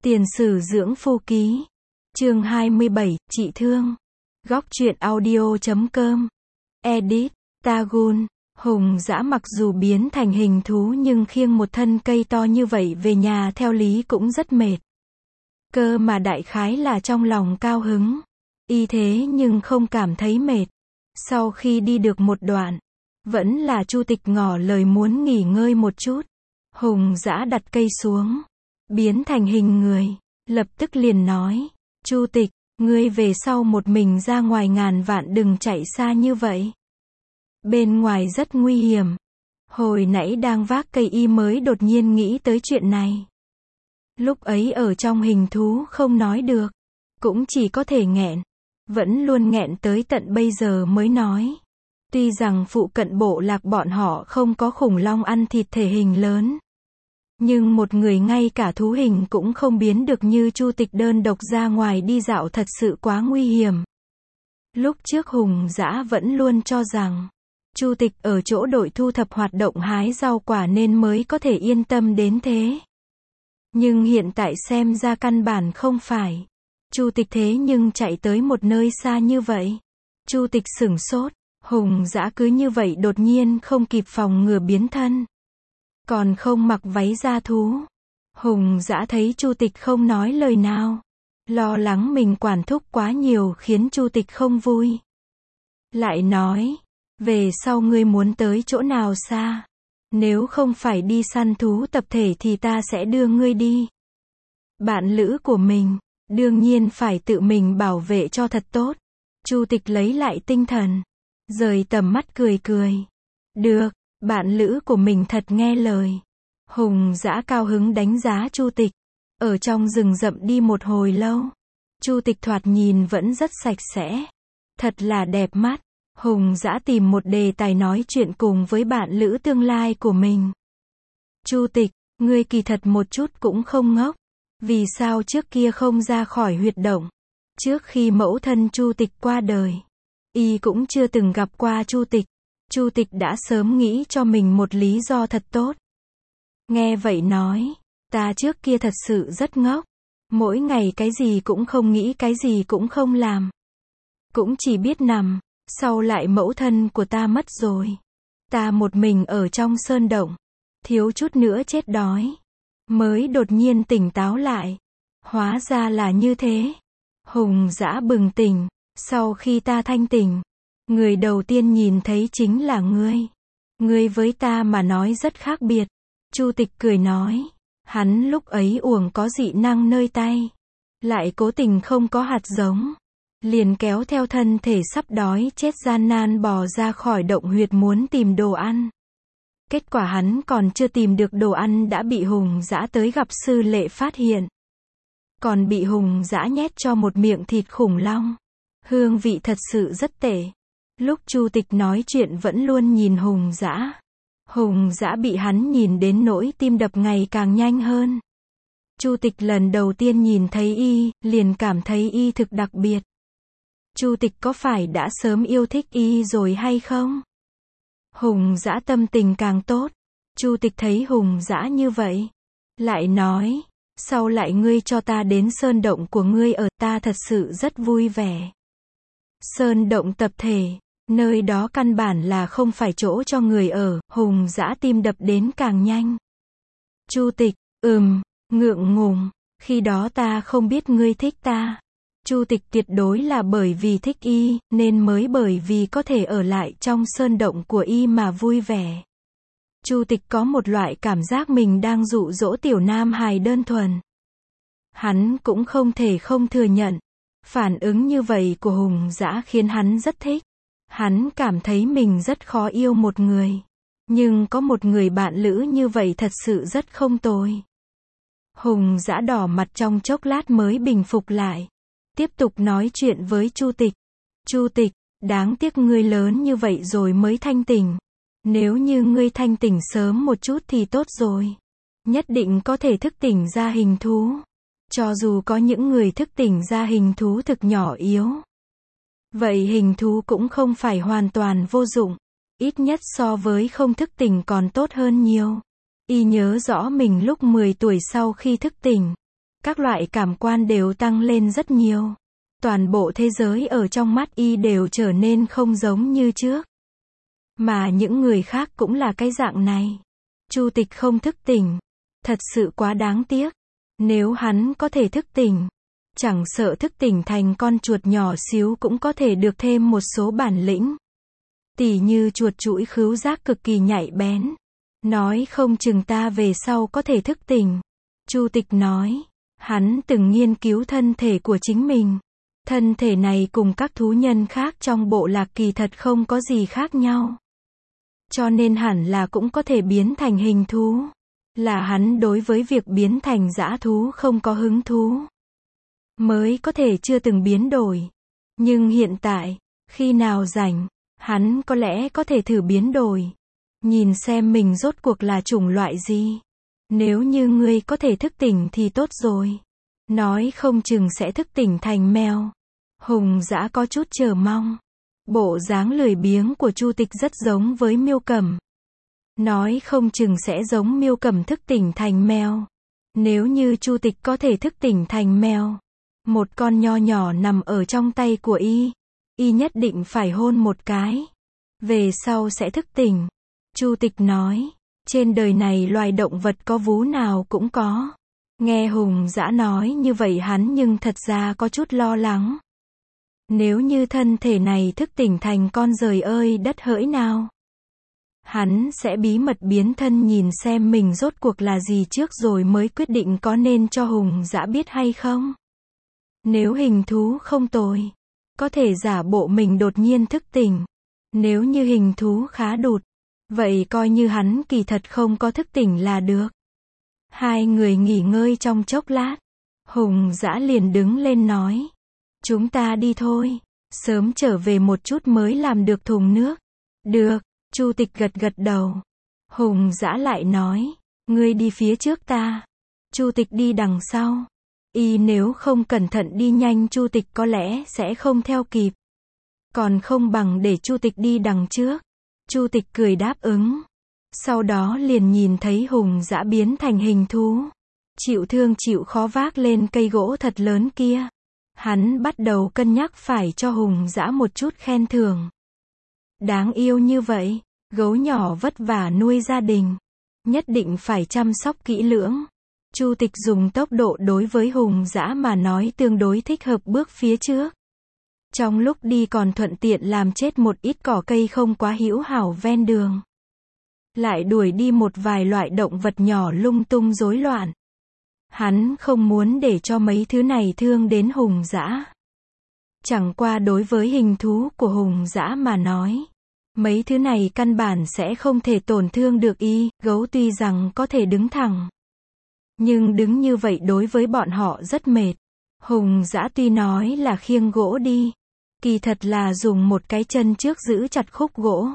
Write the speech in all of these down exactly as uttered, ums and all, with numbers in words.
Tiền sử dưỡng phu ký. Chương hai mươi bảy, chị thương. Góc truyện audio chấm com. Edit, Tagun. Hùng Dã mặc dù biến thành hình thú nhưng khiêng một thân cây to như vậy về nhà theo lý cũng rất mệt. Cơ mà đại khái là trong lòng cao hứng. Y thế nhưng không cảm thấy mệt. Sau khi đi được một đoạn, vẫn là Chu Tịch ngỏ lời muốn nghỉ ngơi một chút. Hùng Dã đặt cây xuống, biến thành hình người, lập tức liền nói, Chu Tịch, ngươi về sau một mình ra ngoài ngàn vạn đừng chạy xa như vậy. Bên ngoài rất nguy hiểm. Hồi nãy đang vác cây y mới đột nhiên nghĩ tới chuyện này. Lúc ấy ở trong hình thú không nói được, cũng chỉ có thể nghẹn, vẫn luôn nghẹn tới tận bây giờ mới nói. Tuy rằng phụ cận bộ lạc bọn họ không có khủng long ăn thịt thể hình lớn, nhưng một người ngay cả thú hình cũng không biến được như Chu Tịch đơn độc ra ngoài đi dạo thật sự quá nguy hiểm. Lúc trước Hùng Dã vẫn luôn cho rằng Chu Tịch ở chỗ đội thu thập hoạt động hái rau quả nên mới có thể yên tâm đến thế. Nhưng hiện tại xem ra căn bản không phải. Chu Tịch thế nhưng chạy tới một nơi xa như vậy. Chu Tịch sửng sốt, Hùng Dã cứ như vậy đột nhiên không kịp phòng ngừa biến thân. Còn không mặc váy da thú. Hùng Dã thấy Chu Tịch không nói lời nào, lo lắng mình quản thúc quá nhiều khiến Chu Tịch không vui. Lại nói, về sau ngươi muốn tới chỗ nào xa? Nếu không phải đi săn thú tập thể thì ta sẽ đưa ngươi đi. Bạn lữ của mình, đương nhiên phải tự mình bảo vệ cho thật tốt. Chu Tịch lấy lại tinh thần, rời tầm mắt cười cười. Được, bạn lữ của mình thật nghe lời. Hùng Dã cao hứng đánh giá Chu Tịch. Ở trong rừng rậm đi một hồi lâu. Chu Tịch thoạt nhìn vẫn rất sạch sẽ. Thật là đẹp mắt. Hùng Dã tìm một đề tài nói chuyện cùng với bạn lữ tương lai của mình. Chu Tịch, ngươi kỳ thật một chút cũng không ngốc. Vì sao trước kia không ra khỏi huyệt động? Trước khi mẫu thân Chu Tịch qua đời, y cũng chưa từng gặp qua Chu Tịch. Chu Tịch đã sớm nghĩ cho mình một lý do thật tốt. Nghe vậy nói, ta trước kia thật sự rất ngốc. Mỗi ngày cái gì cũng không nghĩ, cái gì cũng không làm. Cũng chỉ biết nằm. Sau lại mẫu thân của ta mất rồi. Ta một mình ở trong sơn động. Thiếu chút nữa chết đói. Mới đột nhiên tỉnh táo lại. Hóa ra là như thế. Hùng Dã bừng tỉnh. Sau khi ta thanh tỉnh, người đầu tiên nhìn thấy chính là ngươi. Ngươi với ta mà nói rất khác biệt. Chu Tịch cười nói. Hắn lúc ấy uổng có dị năng nơi tay. Lại cố tình không có hạt giống. Liền kéo theo thân thể sắp đói chết gian nan bò ra khỏi động huyệt muốn tìm đồ ăn. Kết quả hắn còn chưa tìm được đồ ăn đã bị Hùng Dã tới gặp sư lệ phát hiện. Còn bị Hùng Dã nhét cho một miệng thịt khủng long. Hương vị thật sự rất tệ. Lúc Chu Tịch nói chuyện vẫn luôn nhìn Hùng Dã. Hùng Dã bị hắn nhìn đến nỗi tim đập ngày càng nhanh hơn. Chu Tịch lần đầu tiên nhìn thấy y, liền cảm thấy y thực đặc biệt. Chu Tịch có phải đã sớm yêu thích y rồi hay không? Hùng Dã tâm tình càng tốt. Chu Tịch thấy Hùng Dã như vậy, lại nói, sau lại ngươi cho ta đến sơn động của ngươi ở, ta thật sự rất vui vẻ. Sơn động tập thể, nơi đó căn bản là không phải chỗ cho người ở. Hùng Dã tim đập đến càng nhanh. Chu Tịch, ừm, ngượng ngùng, khi đó ta không biết ngươi thích ta. Chu Tịch tuyệt đối là bởi vì thích y, nên mới bởi vì có thể ở lại trong sơn động của y mà vui vẻ. Chu Tịch có một loại cảm giác mình đang dụ dỗ tiểu nam hài đơn thuần. Hắn cũng không thể không thừa nhận. Phản ứng như vậy của Hùng Dã khiến hắn rất thích. Hắn cảm thấy mình rất khó yêu một người. Nhưng có một người bạn lữ như vậy thật sự rất không tồi. Hùng Dã đỏ mặt trong chốc lát mới bình phục lại. Tiếp tục nói chuyện với Chu Tịch. Chu Tịch, đáng tiếc ngươi lớn như vậy rồi mới thanh tỉnh. Nếu như ngươi thanh tỉnh sớm một chút thì tốt rồi. Nhất định có thể thức tỉnh ra hình thú. Cho dù có những người thức tỉnh ra hình thú thực nhỏ yếu. Vậy hình thú cũng không phải hoàn toàn vô dụng. Ít nhất so với không thức tỉnh còn tốt hơn nhiều. Y nhớ rõ mình lúc mười tuổi sau khi thức tỉnh. Các loại cảm quan đều tăng lên rất nhiều. Toàn bộ thế giới ở trong mắt y đều trở nên không giống như trước. Mà những người khác cũng là cái dạng này. Chu Tịch không thức tỉnh. Thật sự quá đáng tiếc. Nếu hắn có thể thức tỉnh, chẳng sợ thức tỉnh thành con chuột nhỏ xíu cũng có thể được thêm một số bản lĩnh. Tỉ như chuột chuỗi khứu giác cực kỳ nhạy bén. Nói không chừng ta về sau có thể thức tỉnh. Chu Tịch nói, hắn từng nghiên cứu thân thể của chính mình. Thân thể này cùng các thú nhân khác trong bộ lạc kỳ thật không có gì khác nhau. Cho nên hẳn là cũng có thể biến thành hình thú. Là hắn đối với việc biến thành dã thú không có hứng thú. Mới có thể chưa từng biến đổi. Nhưng hiện tại, khi nào rảnh, hắn có lẽ có thể thử biến đổi. Nhìn xem mình rốt cuộc là chủng loại gì. Nếu như ngươi có thể thức tỉnh thì tốt rồi. Nói không chừng sẽ thức tỉnh thành mèo. Hùng Dã có chút chờ mong. Bộ dáng lười biếng của Chu Tịch rất giống với Miêu Cẩm. Nói không chừng sẽ giống Miêu Cẩm thức tỉnh thành mèo. Nếu như Chu Tịch có thể thức tỉnh thành mèo, một con nho nhỏ nằm ở trong tay của y, y nhất định phải hôn một cái. Về sau sẽ thức tỉnh. Chu Tịch nói, trên đời này loài động vật có vú nào cũng có. Nghe Hùng Dã nói như vậy hắn nhưng thật ra có chút lo lắng. Nếu như thân thể này thức tỉnh thành con giời ơi đất hỡi nào. Hắn sẽ bí mật biến thân nhìn xem mình rốt cuộc là gì trước rồi mới quyết định có nên cho Hùng Dã biết hay không. Nếu hình thú không tồi, có thể giả bộ mình đột nhiên thức tỉnh. Nếu như hình thú khá đụt, vậy coi như hắn kỳ thật không có thức tỉnh là được. Hai người nghỉ ngơi trong chốc lát. Hùng Dã liền đứng lên nói. Chúng ta đi thôi. Sớm trở về một chút mới làm được thùng nước. Được. Chu Tịch gật gật đầu. Hùng Dã lại nói. Ngươi đi phía trước ta. Chu Tịch đi đằng sau. Y nếu không cẩn thận đi nhanh Chu Tịch có lẽ sẽ không theo kịp. Còn không bằng để Chu Tịch đi đằng trước. Chu Tịch cười đáp ứng. Sau đó liền nhìn thấy Hùng Dã biến thành hình thú. Chịu thương chịu khó vác lên cây gỗ thật lớn kia. Hắn bắt đầu cân nhắc phải cho Hùng Dã một chút khen thưởng. Đáng yêu như vậy, gấu nhỏ vất vả nuôi gia đình. Nhất định phải chăm sóc kỹ lưỡng. Chu Tịch dùng tốc độ đối với Hùng Dã mà nói tương đối thích hợp bước phía trước. Trong lúc đi còn thuận tiện làm chết một ít cỏ cây không quá hữu hảo ven đường. Lại đuổi đi một vài loại động vật nhỏ lung tung rối loạn. Hắn không muốn để cho mấy thứ này thương đến Hùng Dã. Chẳng qua đối với hình thú của Hùng Dã mà nói, mấy thứ này căn bản sẽ không thể tổn thương được y. Gấu tuy rằng có thể đứng thẳng, nhưng đứng như vậy đối với bọn họ rất mệt. Hùng Dã tuy nói là khiêng gỗ đi, kỳ thật là dùng một cái chân trước giữ chặt khúc gỗ.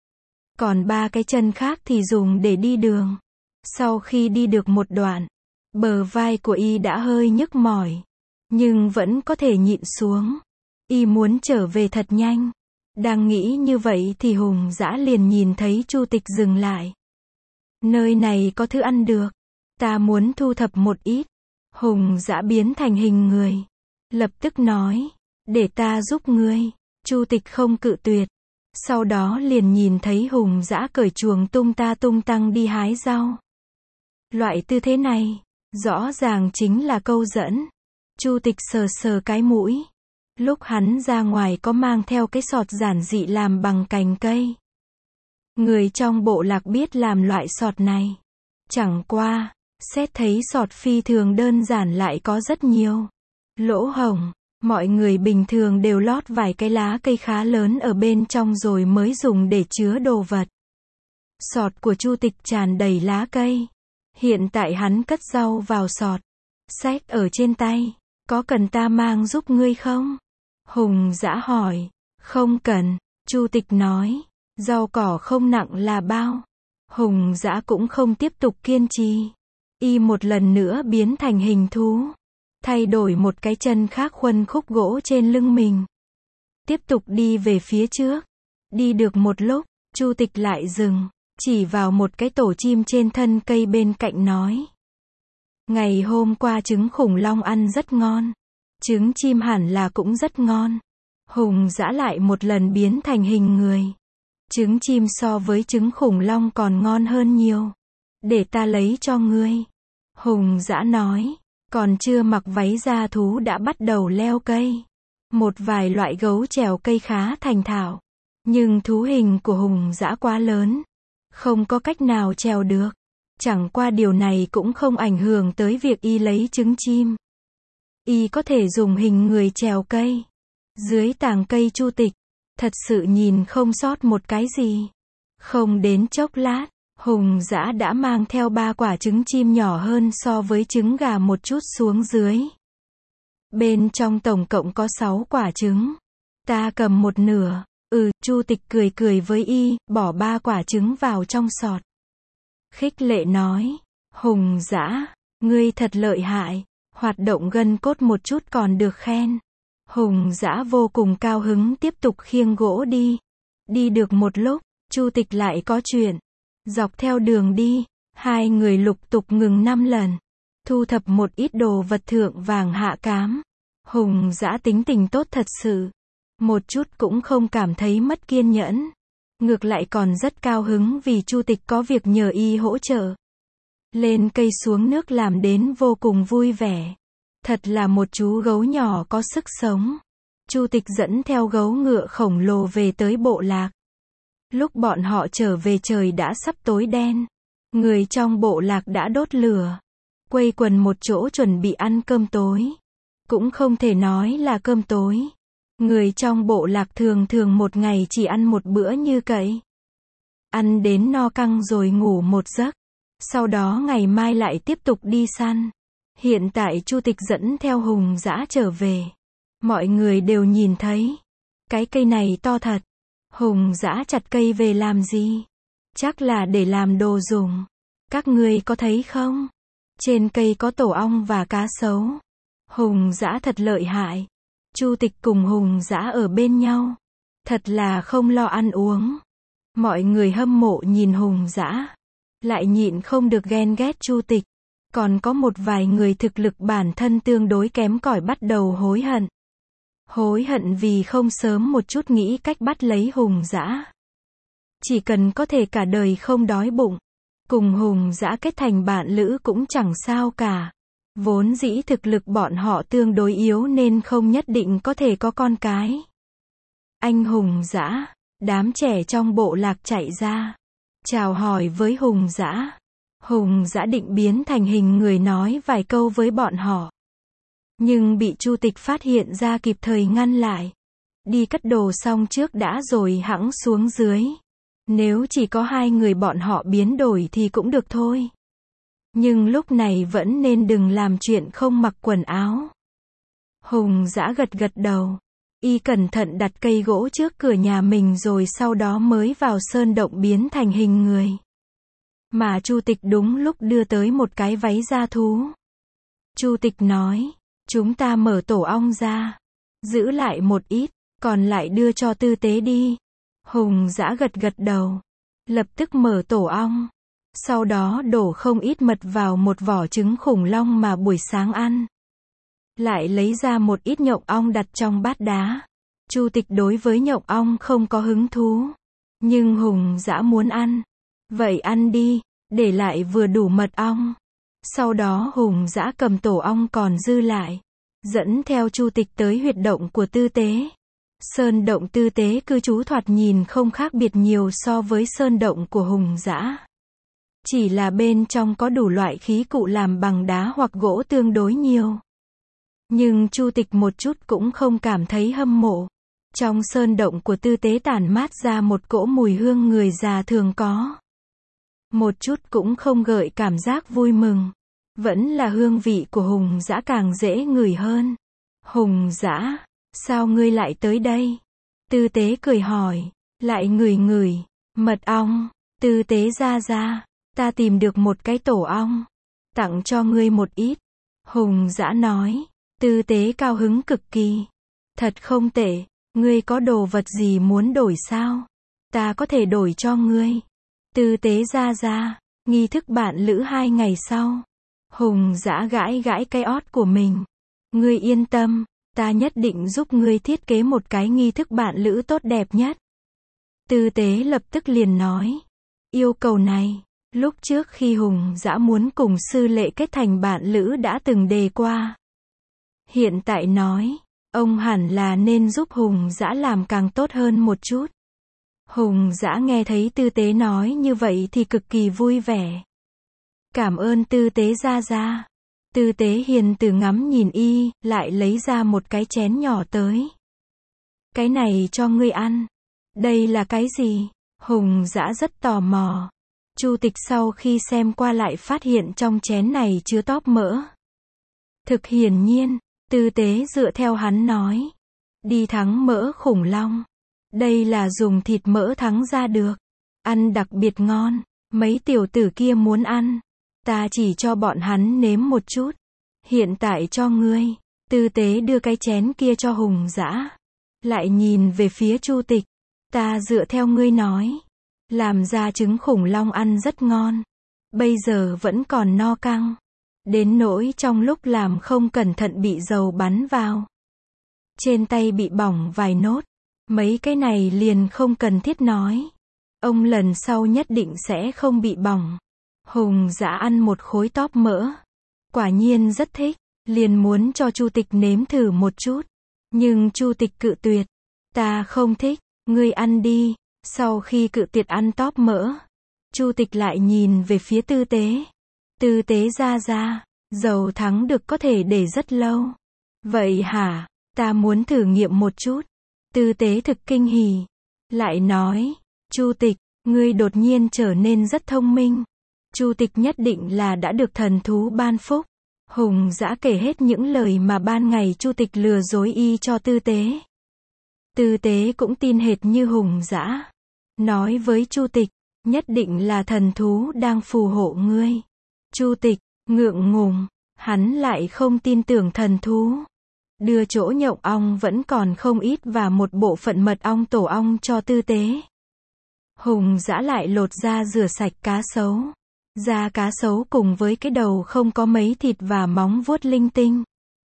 Còn ba cái chân khác thì dùng để đi đường. Sau khi đi được một đoạn, bờ vai của y đã hơi nhức mỏi, nhưng vẫn có thể nhịn xuống. Y muốn trở về thật nhanh. Đang nghĩ như vậy thì Hùng Dã liền nhìn thấy Chu Tịch dừng lại. Nơi này có thứ ăn được. Ta muốn thu thập một ít. Hùng Dã biến thành hình người. Lập tức nói. Để ta giúp ngươi. Chu Tịch không cự tuyệt. Sau đó liền nhìn thấy Hùng Dã cởi chuồng tung ta tung tăng đi hái rau. Loại tư thế này, rõ ràng chính là câu dẫn. Chu Tịch sờ sờ cái mũi. Lúc hắn ra ngoài có mang theo cái sọt giản dị làm bằng cành cây. Người trong bộ lạc biết làm loại sọt này. Chẳng qua, xét thấy sọt phi thường đơn giản lại có rất nhiều lỗ hổng. Mọi người bình thường đều lót vài cái lá cây khá lớn ở bên trong rồi mới dùng để chứa đồ vật. Sọt của Chu Tịch tràn đầy lá cây. Hiện tại hắn cất rau vào sọt. Xách ở trên tay. Có cần ta mang giúp ngươi không? Hùng Dã hỏi. Không cần. Chu Tịch nói. Rau cỏ không nặng là bao. Hùng Dã cũng không tiếp tục kiên trì. Y một lần nữa biến thành hình thú. Thay đổi một cái chân khác khuân khúc gỗ trên lưng mình. Tiếp tục đi về phía trước. Đi được một lúc, Chu Tịch lại dừng, chỉ vào một cái tổ chim trên thân cây bên cạnh nói. Ngày hôm qua trứng khủng long ăn rất ngon. Trứng chim hẳn là cũng rất ngon. Hùng dã lại một lần biến thành hình người. Trứng chim so với trứng khủng long còn ngon hơn nhiều. Để ta lấy cho ngươi. Hùng dã nói. Còn chưa mặc váy da thú đã bắt đầu leo cây. Một vài loại gấu trèo cây khá thành thạo. Nhưng thú hình của hùng dã quá lớn. Không có cách nào trèo được. Chẳng qua điều này cũng không ảnh hưởng tới việc y lấy trứng chim. Y có thể dùng hình người trèo cây. Dưới tàng cây Chu Tịch, thật sự nhìn không sót một cái gì. Không đến chốc lát, hùng dã đã mang theo ba quả trứng chim nhỏ hơn so với trứng gà một chút xuống dưới. Bên trong tổng cộng có sáu quả trứng. Ta cầm một nửa. Ừ, Chu Tịch cười cười với y, bỏ ba quả trứng vào trong sọt. Khích lệ nói, hùng dã, ngươi thật lợi hại, hoạt động gân cốt một chút còn được khen. Hùng dã vô cùng cao hứng tiếp tục khiêng gỗ đi. Đi được một lúc, Chu Tịch lại có chuyện. Dọc theo đường đi, hai người lục tục ngừng năm lần. Thu thập một ít đồ vật thượng vàng hạ cám. Hùng dã tính tình tốt thật sự. Một chút cũng không cảm thấy mất kiên nhẫn. Ngược lại còn rất cao hứng vì Chu Tịch có việc nhờ y hỗ trợ. Lên cây xuống nước làm đến vô cùng vui vẻ. Thật là một chú gấu nhỏ có sức sống. Chu Tịch dẫn theo gấu ngựa khổng lồ về tới bộ lạc. Lúc bọn họ trở về trời đã sắp tối đen. Người trong bộ lạc đã đốt lửa. Quây quần một chỗ chuẩn bị ăn cơm tối. Cũng không thể nói là cơm tối. Người trong bộ lạc thường thường một ngày chỉ ăn một bữa như cậy. Ăn đến no căng rồi ngủ một giấc. Sau đó ngày mai lại tiếp tục đi săn. Hiện tại Chu Tịch dẫn theo hùng dã trở về. Mọi người đều nhìn thấy. Cái cây này to thật. Hùng dã chặt cây về làm gì? Chắc là để làm đồ dùng. Các ngươi có thấy không? Trên cây có tổ ong và cá sấu. Hùng dã thật lợi hại. Chu Tịch cùng hùng dã ở bên nhau. Thật là không lo ăn uống. Mọi người hâm mộ nhìn hùng dã. Lại nhịn không được ghen ghét Chu Tịch. Còn có một vài người thực lực bản thân tương đối kém cỏi bắt đầu hối hận. Hối hận vì không sớm một chút nghĩ cách bắt lấy hùng dã. Chỉ cần có thể cả đời không đói bụng. Cùng hùng dã kết thành bạn lữ cũng chẳng sao cả. Vốn dĩ thực lực bọn họ tương đối yếu nên không nhất định có thể có con cái. Anh hùng dã, đám trẻ trong bộ lạc chạy ra. Chào hỏi với hùng dã. Hùng dã định biến thành hình người nói vài câu với bọn họ. Nhưng bị Chu Tịch phát hiện ra kịp thời ngăn lại. Đi cất đồ xong trước đã rồi hẵng xuống dưới. Nếu chỉ có hai người bọn họ biến đổi thì cũng được thôi. Nhưng lúc này vẫn nên đừng làm chuyện không mặc quần áo. Hùng dã gật gật đầu. Y cẩn thận đặt cây gỗ trước cửa nhà mình rồi sau đó mới vào sơn động biến thành hình người. Mà Chu Tịch đúng lúc đưa tới một cái váy da thú. Chu Tịch nói, chúng ta mở tổ ong ra. Giữ lại một ít, còn lại đưa cho Tư Tế đi. Hùng dã gật gật đầu. Lập tức mở tổ ong. Sau đó đổ không ít mật vào một vỏ trứng khủng long mà buổi sáng ăn. Lại lấy ra một ít nhộng ong đặt trong bát đá. Chu Tịch đối với nhộng ong không có hứng thú. Nhưng hùng dã muốn ăn. Vậy ăn đi, để lại vừa đủ mật ong. Sau đó hùng dã cầm tổ ong còn dư lại. Dẫn theo Chu Tịch tới huyệt động của Tư Tế. Sơn động Tư Tế cư trú thoạt nhìn không khác biệt nhiều so với sơn động của hùng dã. Chỉ là bên trong có đủ loại khí cụ làm bằng đá hoặc gỗ tương đối nhiều. Nhưng Chu Tịch một chút cũng không cảm thấy hâm mộ. Trong sơn động của Tư Tế tản mát ra một cỗ mùi hương người già thường có. Một chút cũng không gợi cảm giác vui mừng. Vẫn là hương vị của hùng dã càng dễ ngửi hơn. Hùng dã, sao ngươi lại tới đây? Tư Tế cười hỏi. Lại ngửi ngửi, mật ong. Tư Tế ra ra. Ta tìm được một cái tổ ong. Tặng cho ngươi một ít. Hùng dã nói. Tư Tế cao hứng cực kỳ. Thật không tệ. Ngươi có đồ vật gì muốn đổi sao? Ta có thể đổi cho ngươi. Tư Tế ra ra. Nghi thức bạn lữ hai ngày sau. Hùng Dã gãi gãi cái ót của mình. Ngươi yên tâm, ta nhất định giúp ngươi thiết kế một cái nghi thức bạn lữ tốt đẹp nhất. Tư Tế lập tức liền nói. Yêu cầu này, lúc trước khi Hùng Dã muốn cùng Sư Lệ kết thành bạn lữ đã từng đề qua. Hiện tại nói, ông hẳn là nên giúp Hùng Dã làm càng tốt hơn một chút. Hùng Dã nghe thấy Tư Tế nói như vậy thì cực kỳ vui vẻ. Cảm ơn Tư Tế gia gia. Tư Tế hiền từ ngắm nhìn y, lại lấy ra một cái chén nhỏ tới. Cái này cho ngươi ăn. Đây là cái gì? Hùng Dã rất tò mò. Chu Tịch sau khi xem qua lại phát hiện trong chén này chứa tóp mỡ. Thực hiển nhiên, Tư Tế dựa theo hắn nói. Đi thắng mỡ khủng long. Đây là dùng thịt mỡ thắng ra được. Ăn đặc biệt ngon. Mấy tiểu tử kia muốn ăn. Ta chỉ cho bọn hắn nếm một chút. Hiện tại cho ngươi. Tư Tế đưa cái chén kia cho Hùng Dã. Lại nhìn về phía Chu Tịch. Ta dựa theo ngươi nói. Làm ra trứng khủng long ăn rất ngon. Bây giờ vẫn còn no căng. Đến nỗi trong lúc làm không cẩn thận bị dầu bắn vào. Trên tay bị bỏng vài nốt. Mấy cái này liền không cần thiết nói. Ông lần sau nhất định sẽ không bị bỏng. Hùng Dã ăn một khối tóp mỡ. Quả nhiên rất thích. Liền muốn cho Chu Tịch nếm thử một chút. Nhưng Chu Tịch cự tuyệt. Ta không thích. Ngươi ăn đi. Sau khi cự tuyệt ăn tóp mỡ, Chu Tịch lại nhìn về phía Tư Tế. Tư Tế gia gia, dầu thắng được có thể để rất lâu. Vậy hả? Ta muốn thử nghiệm một chút. Tư Tế thực kinh hỉ. Lại nói, Chu Tịch, ngươi đột nhiên trở nên rất thông minh. Chu Tịch nhất định là đã được thần thú ban phúc. Hùng Dã kể hết những lời mà ban ngày Chu Tịch lừa dối y cho Tư Tế. Tư Tế cũng tin hệt như Hùng Dã. Nói với Chu Tịch, nhất định là thần thú đang phù hộ ngươi. Chu Tịch, ngượng ngùng, hắn lại không tin tưởng thần thú. Đưa chỗ nhộng ong vẫn còn không ít và một bộ phận mật ong tổ ong cho Tư Tế. Hùng Dã lại lột ra rửa sạch cá sấu. Da cá sấu cùng với cái đầu không có mấy thịt và móng vuốt linh tinh.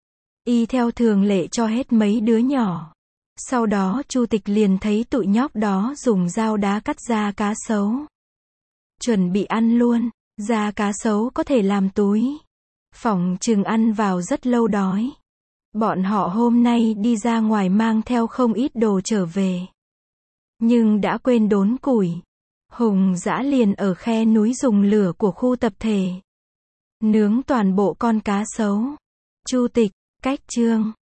Y theo thường lệ cho hết mấy đứa nhỏ. Sau đó Chu Tịch liền thấy tụi nhóc đó dùng dao đá cắt da cá sấu. Chuẩn bị ăn luôn. Da cá sấu có thể làm túi. Phỏng chừng ăn vào rất lâu đói. Bọn họ hôm nay đi ra ngoài mang theo không ít đồ trở về. Nhưng đã quên đốn củi. Hùng Dã liền ở khe núi dùng lửa của khu tập thể. Nướng toàn bộ con cá sấu. Chu Tịch, cách chương.